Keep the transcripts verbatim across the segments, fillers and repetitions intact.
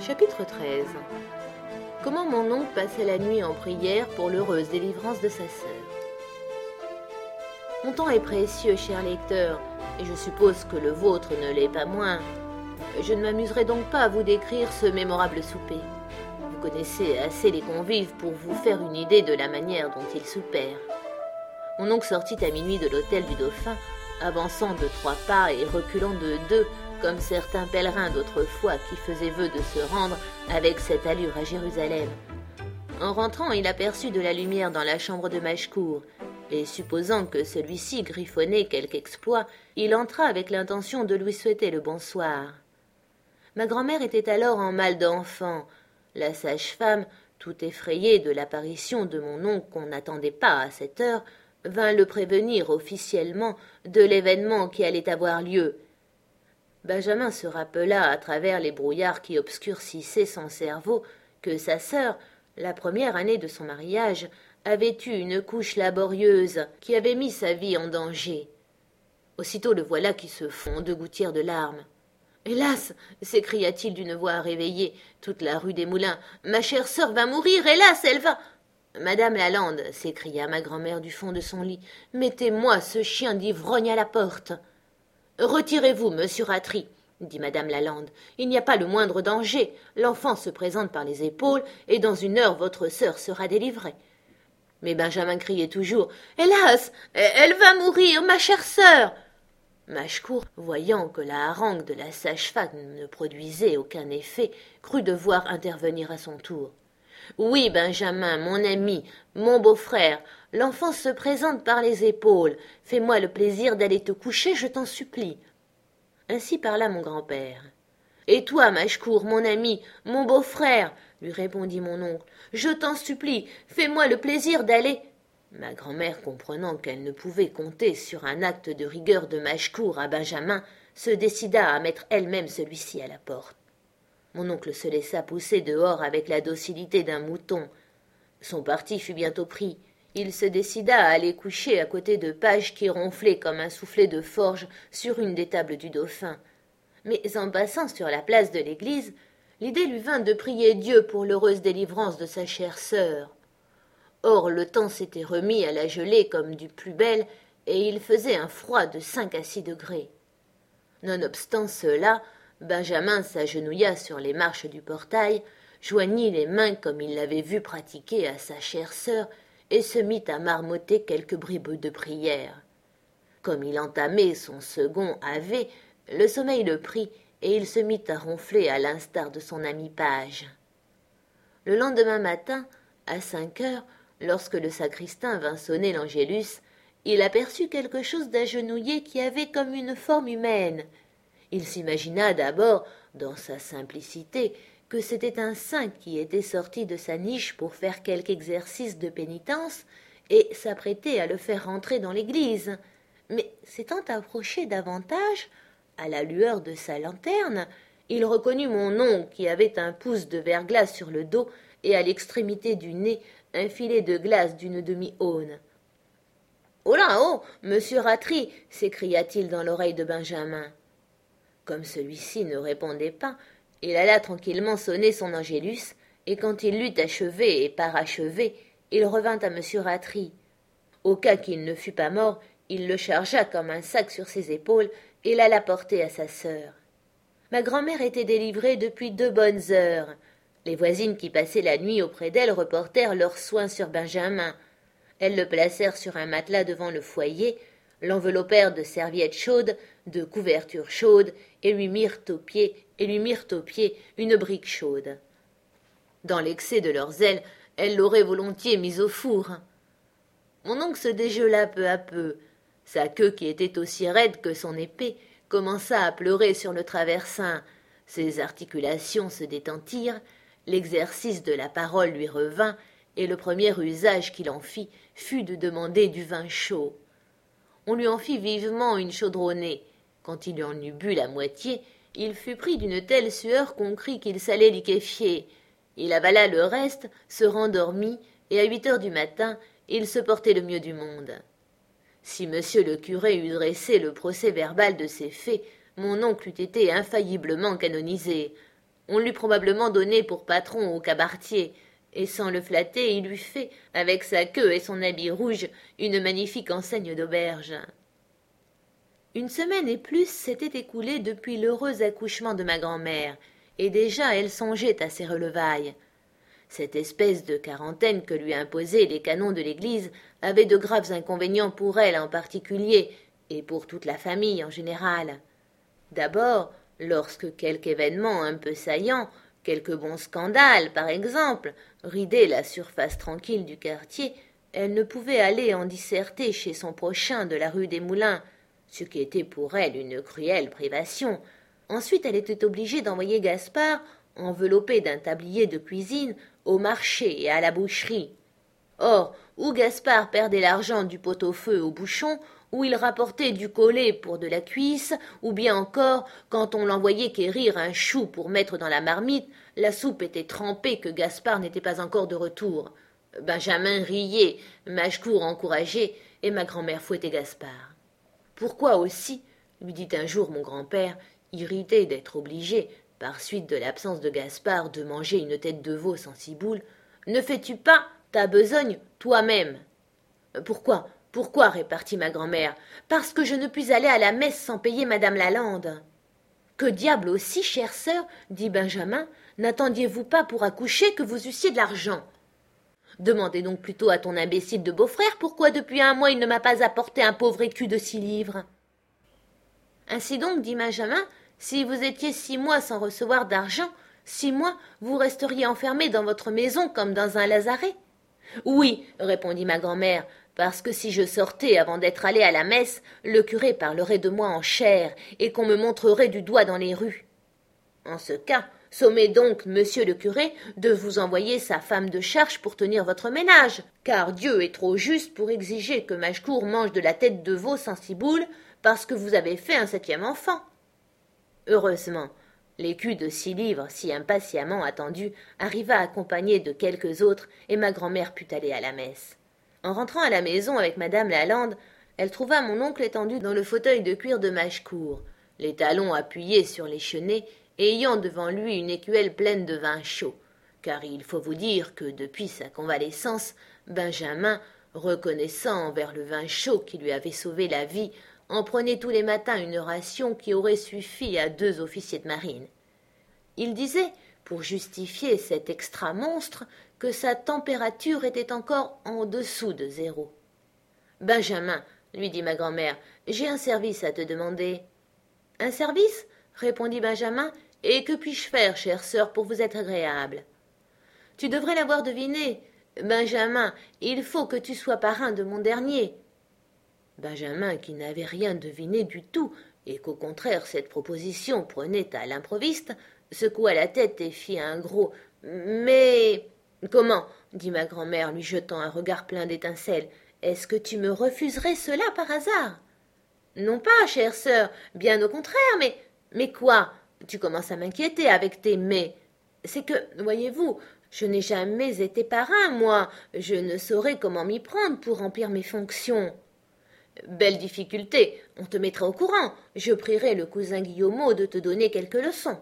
Chapitre treize. Comment mon oncle passait la nuit en prière pour l'heureuse délivrance de sa sœur. Mon temps est précieux, cher lecteur, et je suppose que le vôtre ne l'est pas moins. Je ne m'amuserai donc pas à vous décrire ce mémorable souper. Vous connaissez assez les convives pour vous faire une idée de la manière dont ils soupèrent. Mon oncle sortit à minuit de l'hôtel du Dauphin, avançant de trois pas et reculant de deux, comme certains pèlerins d'autrefois qui faisaient vœu de se rendre avec cette allure à Jérusalem. En rentrant, il aperçut de la lumière dans la chambre de Machecoul, et supposant que celui-ci griffonnait quelque exploit, il entra avec l'intention de lui souhaiter le bonsoir. Ma grand-mère était alors en mal d'enfant. La sage-femme, tout effrayée de l'apparition de mon oncle qu'on n'attendait pas à cette heure, vint le prévenir officiellement de l'événement qui allait avoir lieu. Benjamin se rappela, à travers les brouillards qui obscurcissaient son cerveau, que sa sœur, la première année de son mariage, avait eu une couche laborieuse qui avait mis sa vie en danger. Aussitôt le voilà qui se fond de gouttières de larmes. « Hélas !» s'écria-t-il d'une voix réveillée, toute la rue des Moulins, « ma chère sœur va mourir, hélas, elle va… » « Madame Lalande !» s'écria ma grand-mère du fond de son lit, « mettez-moi ce chien d'ivrogne à la porte !»« Retirez-vous, monsieur Rattray !» dit madame Lalande. « Il n'y a pas le moindre danger. L'enfant se présente par les épaules, et dans une heure votre sœur sera délivrée. » Mais Benjamin criait toujours « Hélas, elle va mourir, ma chère sœur !» Machecoul, voyant que la harangue de la sage-femme ne produisait aucun effet, crut devoir intervenir à son tour. « Oui, Benjamin, mon ami, mon beau-frère, l'enfant se présente par les épaules. Fais-moi le plaisir d'aller te coucher, je t'en supplie. » Ainsi parla mon grand-père. « Et toi, Machecoul, mon ami, mon beau-frère, lui répondit mon oncle, je t'en supplie, fais-moi le plaisir d'aller… » Ma grand-mère, comprenant qu'elle ne pouvait compter sur un acte de rigueur de Machecoul à Benjamin, se décida à mettre elle-même celui-ci à la porte. Mon oncle se laissa pousser dehors avec la docilité d'un mouton. Son parti fut bientôt pris. Il se décida à aller coucher à côté de Page qui ronflait comme un soufflet de forge sur une des tables du Dauphin. Mais en passant sur la place de l'église, l'idée lui vint de prier Dieu pour l'heureuse délivrance de sa chère sœur. Or le temps s'était remis à la gelée comme du plus bel, et il faisait un froid de cinq à six degrés. Nonobstant cela, Benjamin s'agenouilla sur les marches du portail, joignit les mains comme il l'avait vu pratiquer à sa chère sœur, et se mit à marmotter quelques bribes de prière. Comme il entamait son second ave, le sommeil le prit, et il se mit à ronfler à l'instar de son ami Page. Le lendemain matin, à cinq heures, lorsque le sacristain vint sonner l'angélus, il aperçut quelque chose d'agenouillé qui avait comme une forme humaine. Il s'imagina d'abord, dans sa simplicité, que c'était un saint qui était sorti de sa niche pour faire quelque exercice de pénitence et s'apprêtait à le faire rentrer dans l'église. Mais s'étant approché davantage, à la lueur de sa lanterne, il reconnut mon oncle qui avait un pouce de verglas sur le dos et à l'extrémité du nez un filet de glace d'une demi-aune. « Oh là, oh, monsieur Rattray !» s'écria-t-il dans l'oreille de Benjamin. Comme celui-ci ne répondait pas, il alla tranquillement sonner son angélus, et quand il l'eut achevé et parachevé, il revint à monsieur Rattray. Au cas qu'il ne fût pas mort, il le chargea comme un sac sur ses épaules et l'alla porter à sa sœur. Ma grand-mère était délivrée depuis deux bonnes heures. Les voisines qui passaient la nuit auprès d'elle reportèrent leurs soins sur Benjamin. Elles le placèrent sur un matelas devant le foyer, l'enveloppèrent de serviettes chaudes, de couvertures chaudes, et lui mirent aux pieds, et lui mirent aux pieds une brique chaude. Dans l'excès de leur zèle, elles l'auraient volontiers mis au four. Mon oncle se dégela peu à peu. Sa queue, qui était aussi raide que son épée, commença à pleurer sur le traversin. Ses articulations se détendirent, l'exercice de la parole lui revint, et le premier usage qu'il en fit fut de demander du vin chaud. On lui en fit vivement une chaudronnée. Quand il en eut bu la moitié, il fut pris d'une telle sueur qu'on crut qu'il s'allait liquéfier. Il avala le reste, se rendormit, et à huit heures du matin, il se portait le mieux du monde. Si monsieur le curé eût dressé le procès-verbal de ces faits, mon oncle eût été infailliblement canonisé. On l'eût probablement donné pour patron au cabaretier, et sans le flatter, il eût fait, avec sa queue et son habit rouge, une magnifique enseigne d'auberge. Une semaine et plus s'était écoulée depuis l'heureux accouchement de ma grand-mère, et déjà elle songeait à ses relevailles. Cette espèce de quarantaine que lui imposaient les canons de l'église avait de graves inconvénients pour elle en particulier, et pour toute la famille en général. D'abord, lorsque quelque événement un peu saillant, quelque bon scandale, par exemple, ridait la surface tranquille du quartier, elle ne pouvait aller en disserter chez son prochain de la rue des Moulins, ce qui était pour elle une cruelle privation. Ensuite, elle était obligée d'envoyer Gaspard, enveloppé d'un tablier de cuisine, au marché et à la boucherie. Or, où Gaspard perdait l'argent du pot-au-feu au bouchon, où il rapportait du collet pour de la cuisse, ou bien encore, quand on l'envoyait quérir un chou pour mettre dans la marmite, la soupe était trempée que Gaspard n'était pas encore de retour. Benjamin riait, Machecourt encourageait, et ma grand-mère fouettait Gaspard. Pourquoi aussi, lui dit un jour mon grand-père, irrité d'être obligé, par suite de l'absence de Gaspard, de manger une tête de veau sans ciboule, ne fais-tu pas ta besogne toi-même? Pourquoi? Pourquoi? Répartit ma grand-mère. Parce que je ne puis aller à la messe sans payer madame Lalande. Que diable aussi, chère sœur, dit Benjamin, n'attendiez-vous pas pour accoucher que vous eussiez de l'argent? Demandez donc plutôt à ton imbécile de beau-frère pourquoi depuis un mois il ne m'a pas apporté un pauvre écu de six livres. Ainsi donc, dit Benjamin, si vous étiez six mois sans recevoir d'argent, six mois vous resteriez enfermé dans votre maison comme dans un lazaret. Oui, répondit ma grand-mère, parce que si je sortais avant d'être allé à la messe, le curé parlerait de moi en chair et qu'on me montrerait du doigt dans les rues. En ce cas, sommez donc monsieur le curé de vous envoyer sa femme de charge pour tenir votre ménage, car Dieu est trop juste pour exiger que Machecourt mange de la tête de veau sans ciboule parce que vous avez fait un septième enfant. Heureusement, l'écu de six livres, si impatiemment attendu, arriva accompagné de quelques autres, et ma grand-mère put aller à la messe. En rentrant à la maison avec madame Lalande, elle trouva mon oncle étendu dans le fauteuil de cuir de Machecourt, les talons appuyés sur les chenets, et ayant devant lui une écuelle pleine de vin chaud, car il faut vous dire que depuis sa convalescence, Benjamin, reconnaissant envers le vin chaud qui lui avait sauvé la vie, en prenait tous les matins une ration qui aurait suffi à deux officiers de marine. Il disait, pour justifier cet extra monstre, que sa température était encore en dessous de zéro. « Benjamin, lui dit ma grand-mère, j'ai un service à te demander. »« Un service ?» répondit Benjamin, « et que puis-je faire, chère sœur, pour vous être agréable ?»« Tu devrais l'avoir deviné. Benjamin, il faut que tu sois parrain de mon dernier. » Benjamin, qui n'avait rien deviné du tout, et qu'au contraire cette proposition prenait à l'improviste, secoua la tête et fit un gros « Mais… » « Comment ?» dit ma grand-mère, lui jetant un regard plein d'étincelles. « Est-ce que tu me refuserais cela par hasard ?»« Non pas, chère sœur, bien au contraire, mais… »« Mais quoi ? Tu commences à m'inquiéter avec tes « mais ». C'est que, voyez-vous, je n'ai jamais été parrain, moi. Je ne saurais comment m'y prendre pour remplir mes fonctions. » Belle difficulté, on te mettra au courant. Je prierai le cousin Guillaumeau de te donner quelques leçons.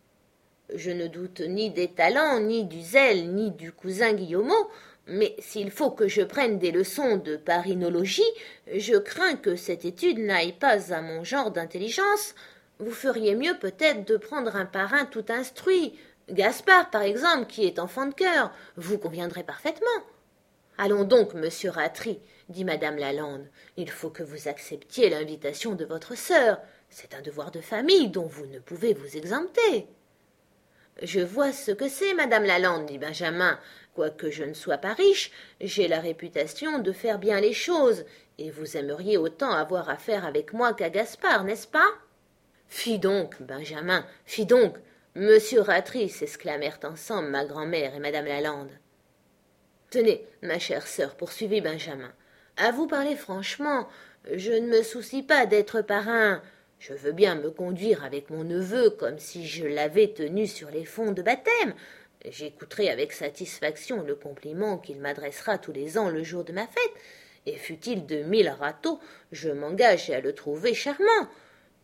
Je ne doute ni des talents, ni du zèle, ni du cousin Guillaumeau, mais s'il faut que je prenne des leçons de parinologie, je crains que cette étude n'aille pas à mon genre d'intelligence. Vous feriez mieux peut-être de prendre un parrain tout instruit, Gaspard par exemple, qui est enfant de cœur, vous conviendrez parfaitement. Allons donc, monsieur Ratry, dit madame Lalande, il faut que vous acceptiez l'invitation de votre sœur. C'est un devoir de famille dont vous ne pouvez vous exempter. Je vois ce que c'est, madame Lalande, dit Benjamin. Quoique je ne sois pas riche, j'ai la réputation de faire bien les choses, et vous aimeriez autant avoir affaire avec moi qu'à Gaspard, n'est-ce pas? Fi donc, Benjamin, fi donc, monsieur Ratry, s'exclamèrent ensemble ma grand-mère et madame Lalande. Tenez, ma chère sœur, poursuivit Benjamin, à vous parler franchement, je ne me soucie pas d'être parrain. Je veux bien me conduire avec mon neveu comme si je l'avais tenu sur les fonds de baptême. J'écouterai avec satisfaction le compliment qu'il m'adressera tous les ans le jour de ma fête, et fût-il de mille râteaux, je m'engage à le trouver charmant.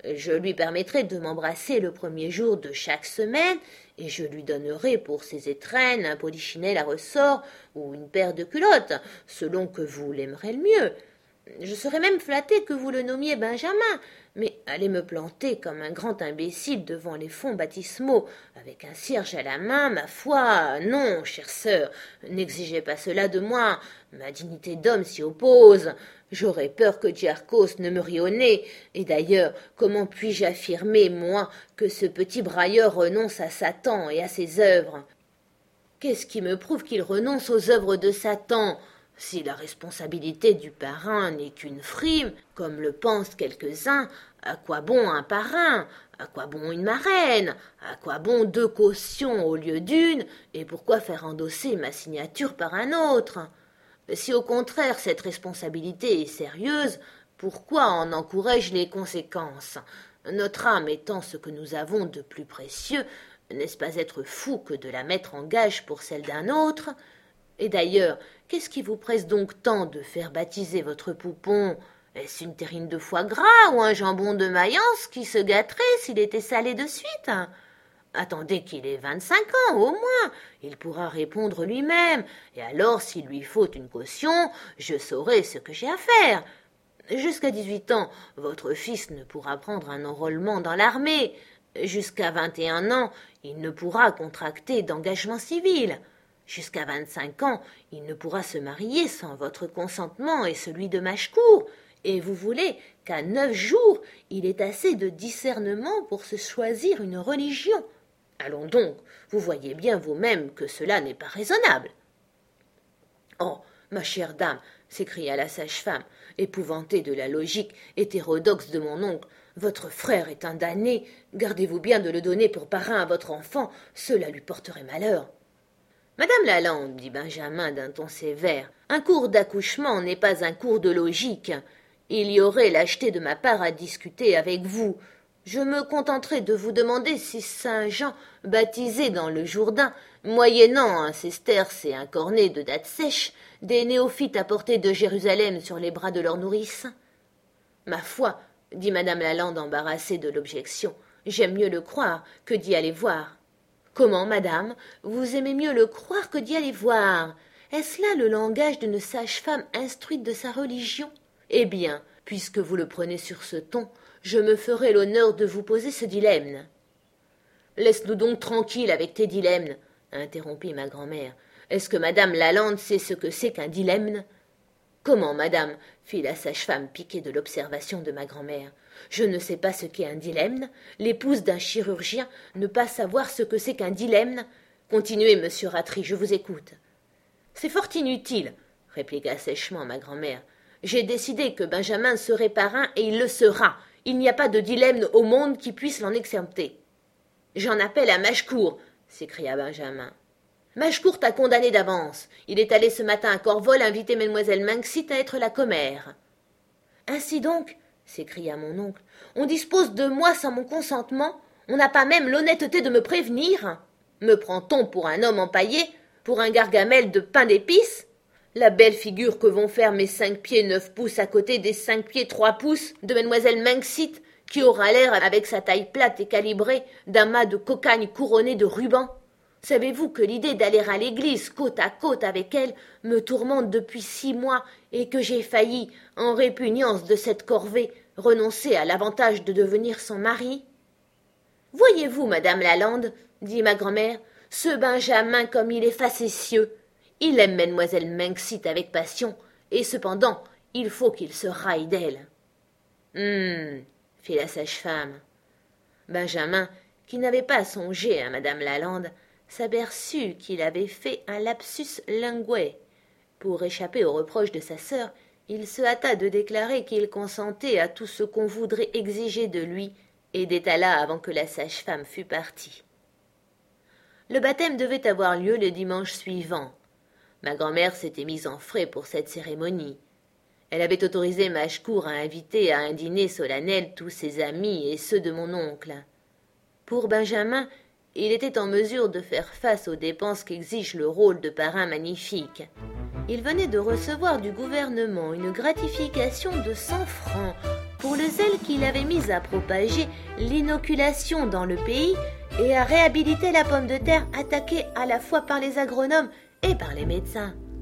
Je lui permettrai de m'embrasser le premier jour de chaque semaine, et je lui donnerai pour ses étrennes un polichinelle à ressort ou une paire de culottes, selon que vous l'aimerez le mieux. Je serais même flattée que vous le nommiez Benjamin, mais aller me planter comme un grand imbécile devant les fonts baptismaux, avec un cierge à la main, ma foi, non, chère sœur, n'exigez pas cela de moi, ma dignité d'homme s'y oppose. J'aurais peur que Djerkos ne me rie au nez, et d'ailleurs, comment puis-je affirmer, moi, que ce petit brailleur renonce à Satan et à ses œuvres? Qu'est-ce qui me prouve qu'il renonce aux œuvres de Satan? Si la responsabilité du parrain n'est qu'une frime, comme le pensent quelques-uns, à quoi bon un parrain? À quoi bon une marraine? À quoi bon deux cautions au lieu d'une? Et pourquoi faire endosser ma signature par un autre? Si au contraire cette responsabilité est sérieuse, pourquoi en encourage les conséquences? Notre âme étant ce que nous avons de plus précieux, n'est-ce pas être fou que de la mettre en gage pour celle d'un autre? Et d'ailleurs, qu'est-ce qui vous presse donc tant de faire baptiser votre poupon? Est-ce une terrine de foie gras ou un jambon de Mayence qui se gâterait s'il était salé de suite? Attendez qu'il ait vingt-cinq ans, au moins, il pourra répondre lui-même, et alors, s'il lui faut une caution, je saurai ce que j'ai à faire. Jusqu'à dix-huit ans, votre fils ne pourra prendre un enrôlement dans l'armée. Jusqu'à vingt et un ans, il ne pourra contracter d'engagement civil. Jusqu'à vingt-cinq ans, il ne pourra se marier sans votre consentement et celui de Machcourt. Et vous voulez qu'à neuf jours, il ait assez de discernement pour se choisir une religion. Allons donc, vous voyez bien vous-même que cela n'est pas raisonnable. Oh, ma chère dame, s'écria la sage-femme, épouvantée de la logique hétérodoxe de mon oncle, votre frère est un damné, gardez-vous bien de le donner pour parrain à votre enfant, cela lui porterait malheur. Madame Lalande, dit Benjamin d'un ton sévère, un cours d'accouchement n'est pas un cours de logique. Il y aurait lâcheté de ma part à discuter avec vous. Je me contenterai de vous demander si saint Jean, baptisé dans le Jourdain, moyennant un sesterce et un cornet de dattes sèches, des néophytes apportés de Jérusalem sur les bras de leur nourrice. Ma foi, dit madame Lalande embarrassée de l'objection, j'aime mieux le croire que d'y aller voir. Comment, madame, vous aimez mieux le croire que d'y aller voir? Est-ce là le langage d'une sage-femme instruite de sa religion? Eh bien, puisque vous le prenez sur ce ton, je me ferai l'honneur de vous poser ce dilemme. Laisse-nous donc tranquilles avec tes dilemmes, interrompit ma grand-mère. Est-ce que madame Lalande sait ce que c'est qu'un dilemme? Comment, madame, fit la sage-femme piquée de l'observation de ma grand-mère. Je ne sais pas ce qu'est un dilemme. L'épouse d'un chirurgien ne pas savoir ce que c'est qu'un dilemme. Continuez, monsieur Rattray, je vous écoute. C'est fort inutile, répliqua sèchement ma grand-mère. J'ai décidé que Benjamin serait parrain et il le sera. Il n'y a pas de dilemme au monde qui puisse l'en exempter. J'en appelle à Machcourt, s'écria Benjamin. Machcourt t'a condamné d'avance. Il est allé ce matin à Corvol inviter mademoiselle Minxit à être la commère. Ainsi donc, s'écria mon oncle, on dispose de moi sans mon consentement? On n'a pas même l'honnêteté de me prévenir? Me prend-on pour un homme empaillé? Pour un gargamel de pain d'épices? La belle figure que vont faire mes cinq pieds neuf pouces à côté des cinq pieds trois pouces de mademoiselle Minxit, qui aura l'air, avec sa taille plate et calibrée, d'un mât de cocagne couronné de rubans. Savez-vous que l'idée d'aller à l'église côte à côte avec elle me tourmente depuis six mois et que j'ai failli, en répugnance de cette corvée, renoncer à l'avantage de devenir son mari? Voyez-vous, madame Lalande, dit ma grand-mère, ce Benjamin comme il est facétieux. Il aime mademoiselle Minxit avec passion, et cependant, il faut qu'il se raille d'elle. Hum, fit la sage-femme. Benjamin, qui n'avait pas songé à madame Lalande, s'aperçut qu'il avait fait un lapsus linguae. Pour échapper aux reproches de sa sœur, il se hâta de déclarer qu'il consentait à tout ce qu'on voudrait exiger de lui, et d'étala avant que la sage-femme fût partie. Le baptême devait avoir lieu le dimanche suivant. Ma grand-mère s'était mise en frais pour cette cérémonie. Elle avait autorisé Machcourt à inviter à un dîner solennel tous ses amis et ceux de mon oncle. Pour Benjamin, il était en mesure de faire face aux dépenses qu'exige le rôle de parrain magnifique. Il venait de recevoir du gouvernement une gratification de cent francs, pour le zèle qu'il avait mis à propager l'inoculation dans le pays et à réhabiliter la pomme de terre attaquée à la fois par les agronomes et par les médecins.